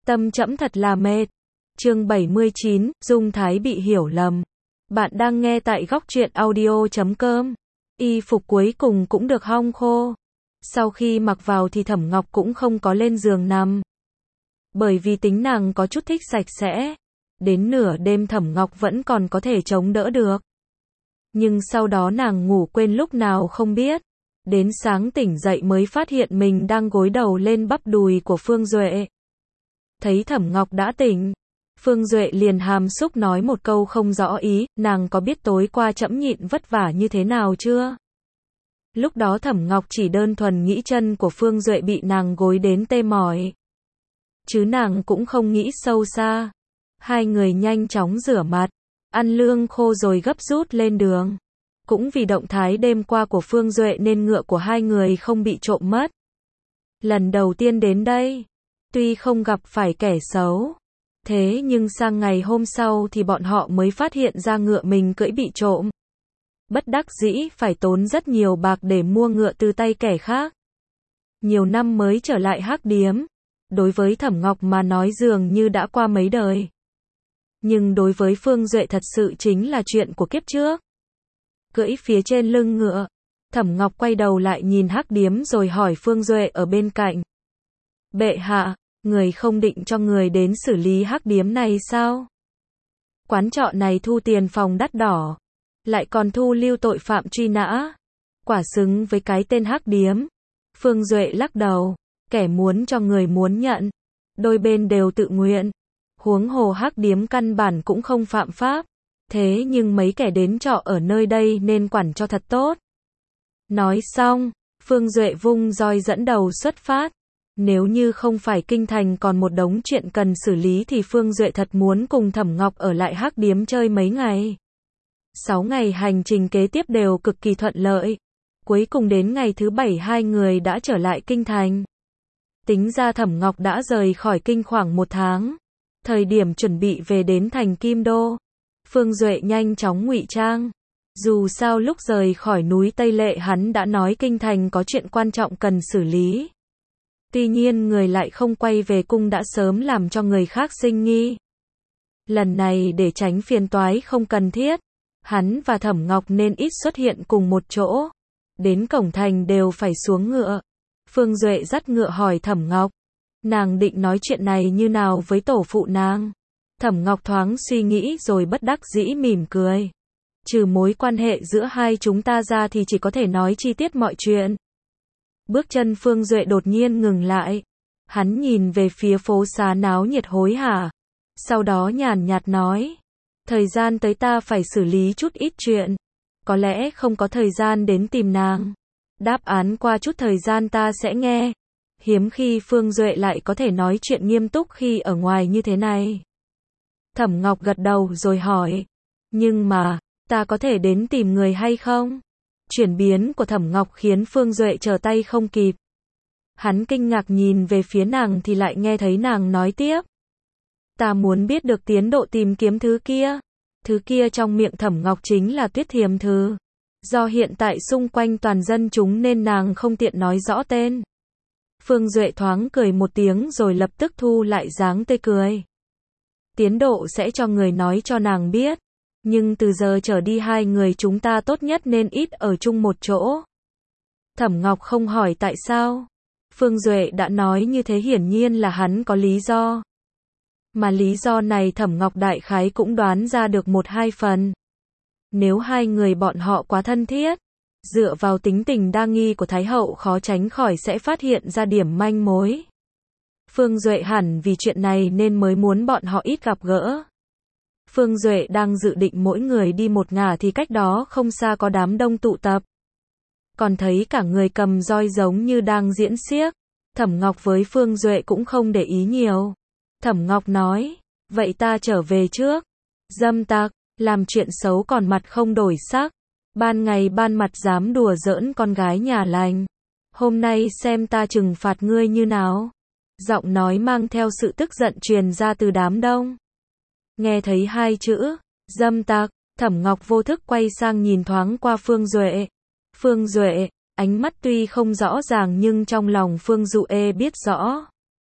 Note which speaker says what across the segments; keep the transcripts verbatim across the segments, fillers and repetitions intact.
Speaker 1: Tâm trẫm thật là mệt. Chương bảy mươi chín, Dung Thái bị hiểu lầm. Bạn đang nghe tại góc truyện audio chấm com. Y phục cuối cùng cũng được hong khô. Sau khi mặc vào thì Thẩm Ngọc cũng không có lên giường nằm. Bởi vì tính nàng có chút thích sạch sẽ. Đến nửa đêm Thẩm Ngọc vẫn còn có thể chống đỡ được. Nhưng sau đó nàng ngủ quên lúc nào không biết. Đến sáng tỉnh dậy mới phát hiện mình đang gối đầu lên bắp đùi của Phương Duệ. Thấy Thẩm Ngọc đã tỉnh, Phương Duệ liền hàm xúc nói một câu không rõ ý, nàng có biết tối qua trẫm nhịn vất vả như thế nào chưa? Lúc đó Thẩm Ngọc chỉ đơn thuần nghĩ chân của Phương Duệ bị nàng gối đến tê mỏi. Chứ nàng cũng không nghĩ sâu xa. Hai người nhanh chóng rửa mặt, ăn lương khô rồi gấp rút lên đường. Cũng vì động thái đêm qua của Phương Duệ nên ngựa của hai người không bị trộm mất. Lần đầu tiên đến đây, tuy không gặp phải kẻ xấu, thế nhưng sang ngày hôm sau thì bọn họ mới phát hiện ra ngựa mình cưỡi bị trộm. Bất đắc dĩ phải tốn rất nhiều bạc để mua ngựa từ tay kẻ khác. Nhiều năm mới trở lại Hắc Điếm, đối với Thẩm Ngọc mà nói dường như đã qua mấy đời. Nhưng đối với Phương Duệ thật sự chính là chuyện của kiếp trước. Cưỡi phía trên lưng ngựa, Thẩm Ngọc quay đầu lại nhìn Hắc Điếm rồi hỏi Phương Duệ ở bên cạnh. Bệ hạ, người không định cho người đến xử lý Hắc Điếm này sao? Quán trọ này thu tiền phòng đắt đỏ, lại còn thu lưu tội phạm truy nã. Quả xứng với cái tên Hắc Điếm. Phương Duệ lắc đầu, kẻ muốn cho người muốn nhận. Đôi bên đều tự nguyện. Huống hồ Hắc Điếm căn bản cũng không phạm pháp. Thế nhưng mấy kẻ đến trọ ở nơi đây nên quản cho thật tốt. Nói xong, Phương Duệ vung roi dẫn đầu xuất phát. Nếu như không phải kinh thành còn một đống chuyện cần xử lý thì Phương Duệ thật muốn cùng Thẩm Ngọc ở lại Hắc Điếm chơi mấy ngày. Sáu ngày hành trình kế tiếp đều cực kỳ thuận lợi. Cuối cùng đến ngày thứ bảy hai người đã trở lại kinh thành. Tính ra Thẩm Ngọc đã rời khỏi kinh khoảng một tháng. Thời điểm chuẩn bị về đến thành Kim Đô, Phương Duệ nhanh chóng ngụy trang. Dù sao lúc rời khỏi núi Tây Lệ hắn đã nói kinh thành có chuyện quan trọng cần xử lý. Tuy nhiên người lại không quay về cung đã sớm làm cho người khác sinh nghi. Lần này để tránh phiền toái không cần thiết, hắn và Thẩm Ngọc nên ít xuất hiện cùng một chỗ. Đến cổng thành đều phải xuống ngựa. Phương Duệ dắt ngựa hỏi Thẩm Ngọc. Nàng định nói chuyện này như nào với tổ phụ nàng? Thẩm Ngọc thoáng suy nghĩ rồi bất đắc dĩ mỉm cười. Trừ mối quan hệ giữa hai chúng ta ra thì chỉ có thể nói chi tiết mọi chuyện. Bước chân Phương Duệ đột nhiên ngừng lại. Hắn nhìn về phía phố xá náo nhiệt hối hả. Sau đó nhàn nhạt nói. Thời gian tới ta phải xử lý chút ít chuyện. Có lẽ không có thời gian đến tìm nàng. Đáp án qua chút thời gian ta sẽ nghe. Hiếm khi Phương Duệ lại có thể nói chuyện nghiêm túc khi ở ngoài như thế này. Thẩm Ngọc gật đầu rồi hỏi. Nhưng mà, ta có thể đến tìm người hay không? Chuyển biến của Thẩm Ngọc khiến Phương Duệ trở tay không kịp. Hắn kinh ngạc nhìn về phía nàng thì lại nghe thấy nàng nói tiếp. Ta muốn biết được tiến độ tìm kiếm thứ kia. Thứ kia trong miệng Thẩm Ngọc chính là Tuyết Thiềm Thư. Do hiện tại xung quanh toàn dân chúng nên nàng không tiện nói rõ tên. Phương Duệ thoáng cười một tiếng rồi lập tức thu lại dáng tươi cười. Tiến độ sẽ cho người nói cho nàng biết. Nhưng từ giờ trở đi hai người chúng ta tốt nhất nên ít ở chung một chỗ. Thẩm Ngọc không hỏi tại sao. Phương Duệ đã nói như thế hiển nhiên là hắn có lý do. Mà lý do này Thẩm Ngọc đại khái cũng đoán ra được một hai phần. Nếu hai người bọn họ quá thân thiết, dựa vào tính tình đa nghi của Thái Hậu khó tránh khỏi sẽ phát hiện ra điểm manh mối. Phương Duệ hẳn vì chuyện này nên mới muốn bọn họ ít gặp gỡ. Phương Duệ đang dự định mỗi người đi một ngả thì cách đó không xa có đám đông tụ tập. Còn thấy cả người cầm roi giống như đang diễn xiếc. Thẩm Ngọc với Phương Duệ cũng không để ý nhiều. Thẩm Ngọc nói, vậy ta trở về trước. Dâm tặc, làm chuyện xấu còn mặt không đổi sắc. Ban ngày ban mặt dám đùa giỡn con gái nhà lành. Hôm nay xem ta trừng phạt ngươi như nào. Giọng nói mang theo sự tức giận truyền ra từ đám đông. Nghe thấy hai chữ, dâm tặc, Thẩm Ngọc vô thức quay sang nhìn thoáng qua Phương Duệ. Phương Duệ, ánh mắt tuy không rõ ràng nhưng trong lòng Phương Duệ biết rõ.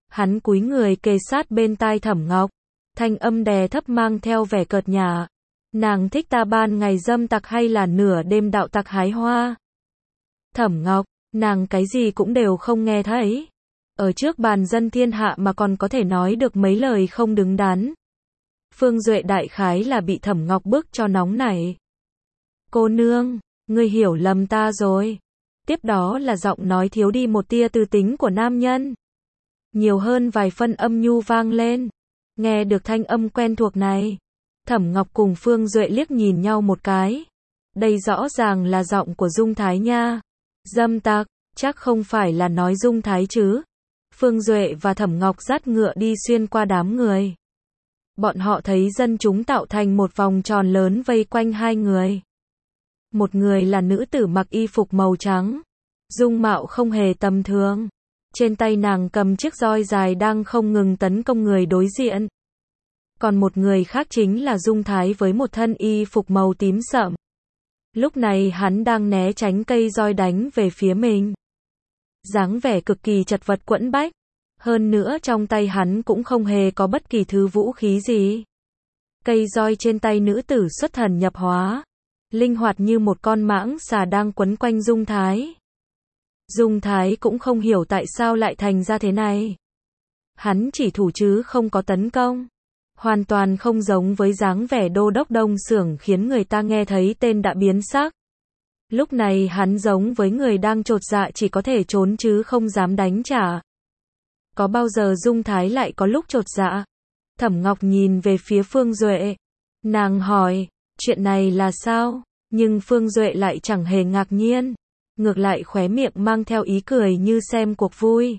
Speaker 1: Hắn cúi người kề sát bên tai Thẩm Ngọc, thanh âm đè thấp mang theo vẻ cợt nhả. Nàng thích ta ban ngày dâm tặc hay là nửa đêm đạo tặc hái hoa? Thẩm Ngọc, nàng cái gì cũng đều không nghe thấy. Ở trước bàn dân thiên hạ mà còn có thể nói được mấy lời không đứng đắn. Phương Duệ đại khái là bị Thẩm Ngọc bức cho nóng nảy. Cô nương, ngươi hiểu lầm ta rồi. Tiếp đó là giọng nói thiếu đi một tia tư tính của nam nhân. Nhiều hơn vài phân âm nhu vang lên. Nghe được thanh âm quen thuộc này. Thẩm Ngọc cùng Phương Duệ liếc nhìn nhau một cái. Đây rõ ràng là giọng của Dung Thái nha. Dâm tặc, chắc không phải là nói Dung Thái chứ. Phương Duệ và Thẩm Ngọc dắt ngựa đi xuyên qua đám người. Bọn họ thấy dân chúng tạo thành một vòng tròn lớn vây quanh hai người. Một người là nữ tử mặc y phục màu trắng. Dung mạo không hề tầm thường. Trên tay nàng cầm chiếc roi dài đang không ngừng tấn công người đối diện. Còn một người khác chính là Dung Thái với một thân y phục màu tím sậm. Lúc này hắn đang né tránh cây roi đánh về phía mình. Dáng vẻ cực kỳ chật vật quẫn bách. Hơn nữa trong tay hắn cũng không hề có bất kỳ thứ vũ khí gì. Cây roi trên tay nữ tử xuất thần nhập hóa. Linh hoạt như một con mãng xà đang quấn quanh Dung Thái. Dung Thái cũng không hiểu tại sao lại thành ra thế này. Hắn chỉ thủ chứ không có tấn công. Hoàn toàn không giống với dáng vẻ đô đốc Đông Xưởng khiến người ta nghe thấy tên đã biến sắc. Lúc này hắn giống với người đang chột dạ chỉ có thể trốn chứ không dám đánh trả. Có bao giờ Dung Thái lại có lúc chột dạ? Thẩm Ngọc nhìn về phía Phương Duệ. Nàng hỏi, chuyện này là sao? Nhưng Phương Duệ lại chẳng hề ngạc nhiên. Ngược lại khóe miệng mang theo ý cười như xem cuộc vui.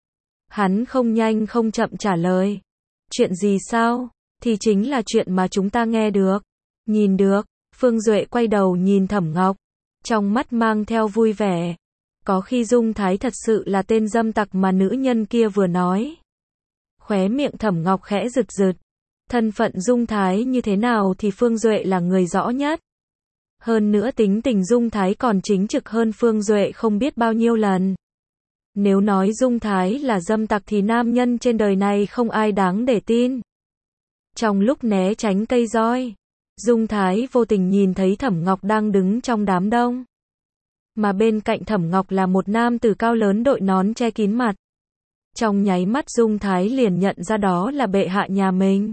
Speaker 1: Hắn không nhanh không chậm trả lời. Chuyện gì sao? Thì chính là chuyện mà chúng ta nghe được. Nhìn được. Phương Duệ quay đầu nhìn Thẩm Ngọc. Trong mắt mang theo vui vẻ. Có khi Dung Thái thật sự là tên dâm tặc mà nữ nhân kia vừa nói. Khóe miệng Thẩm Ngọc khẽ rực rực. Thân phận Dung Thái như thế nào thì Phương Duệ là người rõ nhất. Hơn nữa tính tình Dung Thái còn chính trực hơn Phương Duệ không biết bao nhiêu lần. Nếu nói Dung Thái là dâm tặc thì nam nhân trên đời này không ai đáng để tin. Trong lúc né tránh cây roi, Dung Thái vô tình nhìn thấy Thẩm Ngọc đang đứng trong đám đông. Mà bên cạnh Thẩm Ngọc là một nam tử cao lớn đội nón che kín mặt. Trong nháy mắt Dung Thái liền nhận ra đó là bệ hạ nhà mình.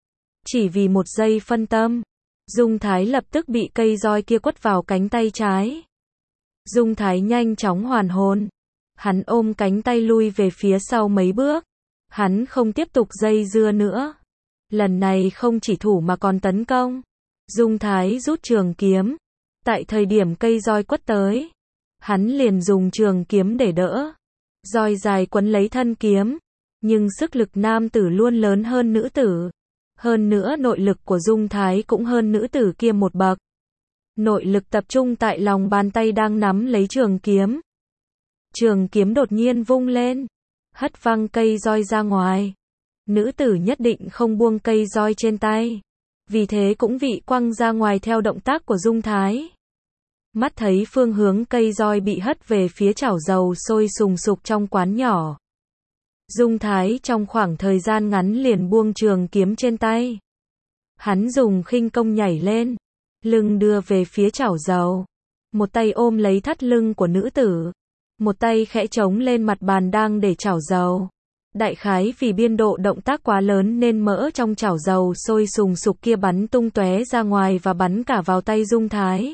Speaker 1: Chỉ vì một giây phân tâm, Dung Thái lập tức bị cây roi kia quất vào cánh tay trái. Dung Thái nhanh chóng hoàn hồn. Hắn ôm cánh tay lui về phía sau mấy bước. Hắn không tiếp tục dây dưa nữa. Lần này không chỉ thủ mà còn tấn công. Dung Thái rút trường kiếm. Tại thời điểm cây roi quất tới, hắn liền dùng trường kiếm để đỡ. Roi dài quấn lấy thân kiếm. Nhưng sức lực nam tử luôn lớn hơn nữ tử. Hơn nữa nội lực của Dung Thái cũng hơn nữ tử kia một bậc. Nội lực tập trung tại lòng bàn tay đang nắm lấy trường kiếm. Trường kiếm đột nhiên vung lên, hất văng cây roi ra ngoài. Nữ tử nhất định không buông cây roi trên tay. Vì thế cũng vị quăng ra ngoài theo động tác của Dung Thái. Mắt thấy phương hướng cây roi bị hất về phía chảo dầu sôi sùng sục trong quán nhỏ. Dung Thái trong khoảng thời gian ngắn liền buông trường kiếm trên tay. Hắn dùng khinh công nhảy lên, lưng đưa về phía chảo dầu. Một tay ôm lấy thắt lưng của nữ tử. Một tay khẽ chống lên mặt bàn đang để chảo dầu. Đại khái vì biên độ động tác quá lớn nên mỡ trong chảo dầu sôi sùng sục kia bắn tung tóe ra ngoài và bắn cả vào tay Dung Thái.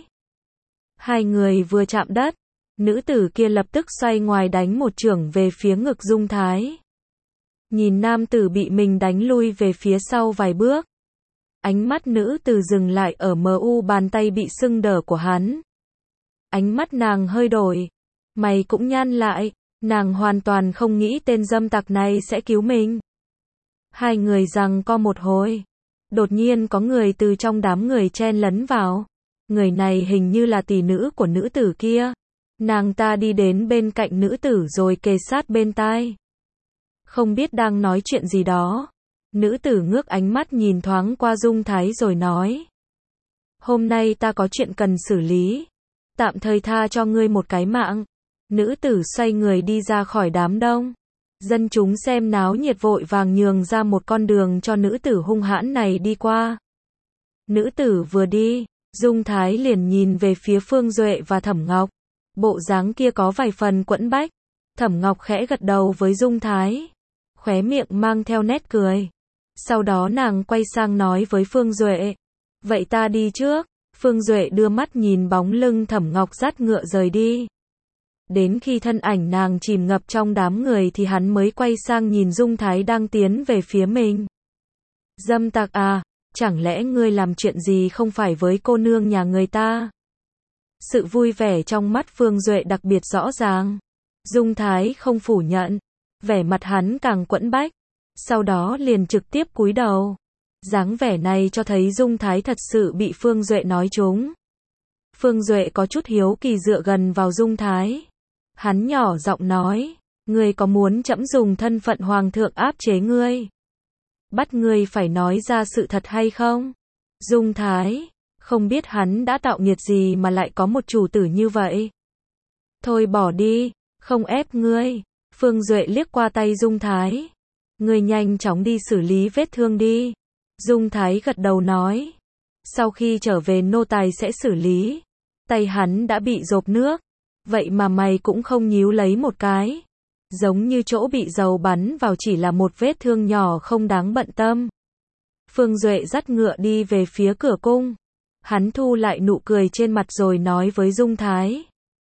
Speaker 1: Hai người vừa chạm đất, nữ tử kia lập tức xoay ngoài đánh một chưởng về phía ngực Dung Thái. Nhìn nam tử bị mình đánh lui về phía sau vài bước. Ánh mắt nữ tử dừng lại ở mờ u bàn tay bị sưng đờ của hắn. Ánh mắt nàng hơi đổi. Mày cũng nhăn lại. Nàng hoàn toàn không nghĩ tên dâm tặc này sẽ cứu mình. Hai người giằng co một hồi. Đột nhiên có người từ trong đám người chen lấn vào. Người này hình như là tỷ nữ của nữ tử kia. Nàng ta đi đến bên cạnh nữ tử rồi kề sát bên tai. Không biết đang nói chuyện gì đó. Nữ tử ngước ánh mắt nhìn thoáng qua Dung Thái rồi nói. Hôm nay ta có chuyện cần xử lý. Tạm thời tha cho ngươi một cái mạng. Nữ tử xoay người đi ra khỏi đám đông. Dân chúng xem náo nhiệt vội vàng nhường ra một con đường cho nữ tử hung hãn này đi qua. Nữ tử vừa đi, Dung Thái liền nhìn về phía Phương Duệ và Thẩm Ngọc. Bộ dáng kia có vài phần quẫn bách. Thẩm Ngọc khẽ gật đầu với Dung Thái, khóe miệng mang theo nét cười. Sau đó nàng quay sang nói với Phương Duệ, vậy ta đi trước. Phương Duệ đưa mắt nhìn bóng lưng Thẩm Ngọc dắt ngựa rời đi. Đến khi thân ảnh nàng chìm ngập trong đám người thì hắn mới quay sang nhìn Dung Thái đang tiến về phía mình. Dâm tặc à, chẳng lẽ ngươi làm chuyện gì không phải với cô nương nhà người ta? Sự vui vẻ trong mắt Phương Duệ đặc biệt rõ ràng. Dung Thái không phủ nhận, vẻ mặt hắn càng quẫn bách, sau đó liền trực tiếp cúi đầu. Dáng vẻ này cho thấy Dung Thái thật sự bị Phương Duệ nói trúng. Phương Duệ có chút hiếu kỳ dựa gần vào Dung Thái. Hắn nhỏ giọng nói, ngươi có muốn trẫm dùng thân phận hoàng thượng áp chế ngươi? Bắt ngươi phải nói ra sự thật hay không? Dung Thái, không biết hắn đã tạo nghiệt gì mà lại có một chủ tử như vậy. Thôi bỏ đi, không ép ngươi. Phương Duệ liếc qua tay Dung Thái. Ngươi nhanh chóng đi xử lý vết thương đi. Dung Thái gật đầu nói. Sau khi trở về nô tài sẽ xử lý. Tay hắn đã bị dộp nước. Vậy mà mày cũng không nhíu lấy một cái. Giống như chỗ bị dầu bắn vào chỉ là một vết thương nhỏ không đáng bận tâm. Phương Duệ dắt ngựa đi về phía cửa cung. Hắn thu lại nụ cười trên mặt rồi nói với Dung Thái.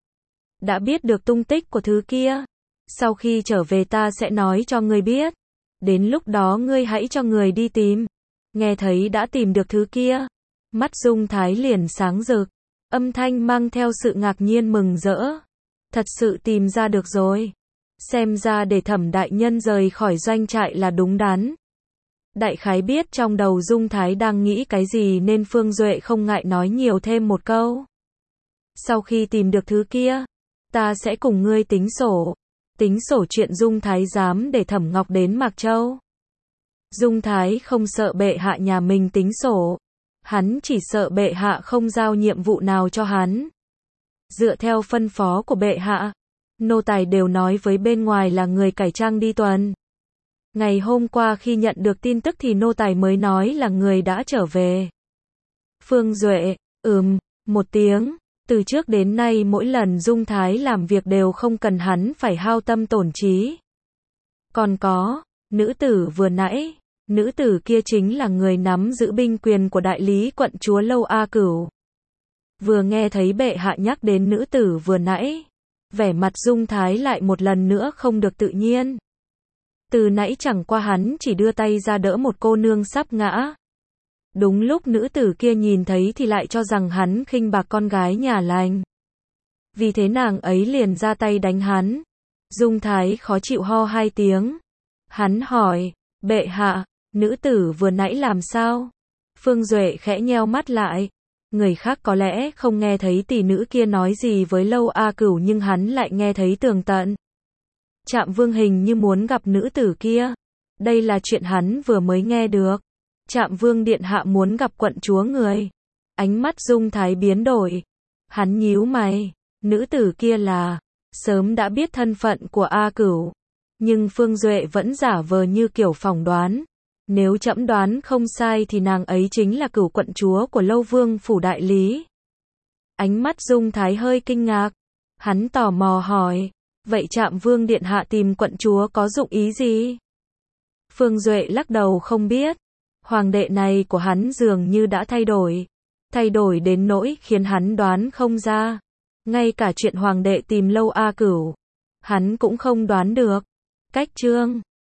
Speaker 1: Đã biết được tung tích của thứ kia. Sau khi trở về ta sẽ nói cho ngươi biết. Đến lúc đó ngươi hãy cho người đi tìm. Nghe thấy đã tìm được thứ kia. Mắt Dung Thái liền sáng rực. Âm thanh mang theo sự ngạc nhiên mừng rỡ. Thật sự tìm ra được rồi. Xem ra để Thẩm đại nhân rời khỏi doanh trại là đúng đắn. Đại khái biết trong đầu Dung Thái đang nghĩ cái gì nên Phương Duệ không ngại nói nhiều thêm một câu. Sau khi tìm được thứ kia, ta sẽ cùng ngươi tính sổ. Tính sổ chuyện Dung Thái dám để Thẩm Ngọc đến Mạc Châu. Dung Thái không sợ bệ hạ nhà mình tính sổ. Hắn chỉ sợ bệ hạ không giao nhiệm vụ nào cho hắn. Dựa theo phân phó của bệ hạ, nô tài đều nói với bên ngoài là người cải trang đi tuần. Ngày hôm qua khi nhận được tin tức thì nô tài mới nói là người đã trở về. Phương Duệ, ừm, một tiếng. Từ trước đến nay mỗi lần Dung Thái làm việc đều không cần hắn phải hao tâm tổn trí. Còn có, nữ tử vừa nãy, nữ tử kia chính là người nắm giữ binh quyền của đại lý quận chúa Lâu A Cửu. Vừa nghe thấy bệ hạ nhắc đến nữ tử vừa nãy, vẻ mặt Dung Thái lại một lần nữa không được tự nhiên. Từ nãy chẳng qua hắn chỉ đưa tay ra đỡ một cô nương sắp ngã. Đúng lúc nữ tử kia nhìn thấy thì lại cho rằng hắn khinh bạc con gái nhà lành. Vì thế nàng ấy liền ra tay đánh hắn. Dung Thái khó chịu ho hai tiếng. Hắn hỏi, bệ hạ, nữ tử vừa nãy làm sao? Phương Duệ khẽ nheo mắt lại. Người khác có lẽ không nghe thấy tỷ nữ kia nói gì với Lâu A Cửu nhưng hắn lại nghe thấy tường tận. Trạm Vương hình như muốn gặp nữ tử kia. Đây là chuyện hắn vừa mới nghe được. Trạm Vương điện hạ muốn gặp quận chúa người. Ánh mắt Dung Thái biến đổi. Hắn nhíu mày. Nữ tử kia là, sớm đã biết thân phận của A Cửu. Nhưng Phương Duệ vẫn giả vờ như kiểu phỏng đoán. Nếu trẫm đoán không sai thì nàng ấy chính là Cửu quận chúa của Lâu Vương phủ đại lý. Ánh mắt Dung Thái hơi kinh ngạc. Hắn tò mò hỏi, vậy Trạm Vương điện hạ tìm quận chúa có dụng ý gì? Phương Duệ lắc đầu không biết. Hoàng đệ này của hắn dường như đã thay đổi. Thay đổi đến nỗi khiến hắn đoán không ra. Ngay cả chuyện hoàng đệ tìm Lâu A Cửu, hắn cũng không đoán được. Cách chương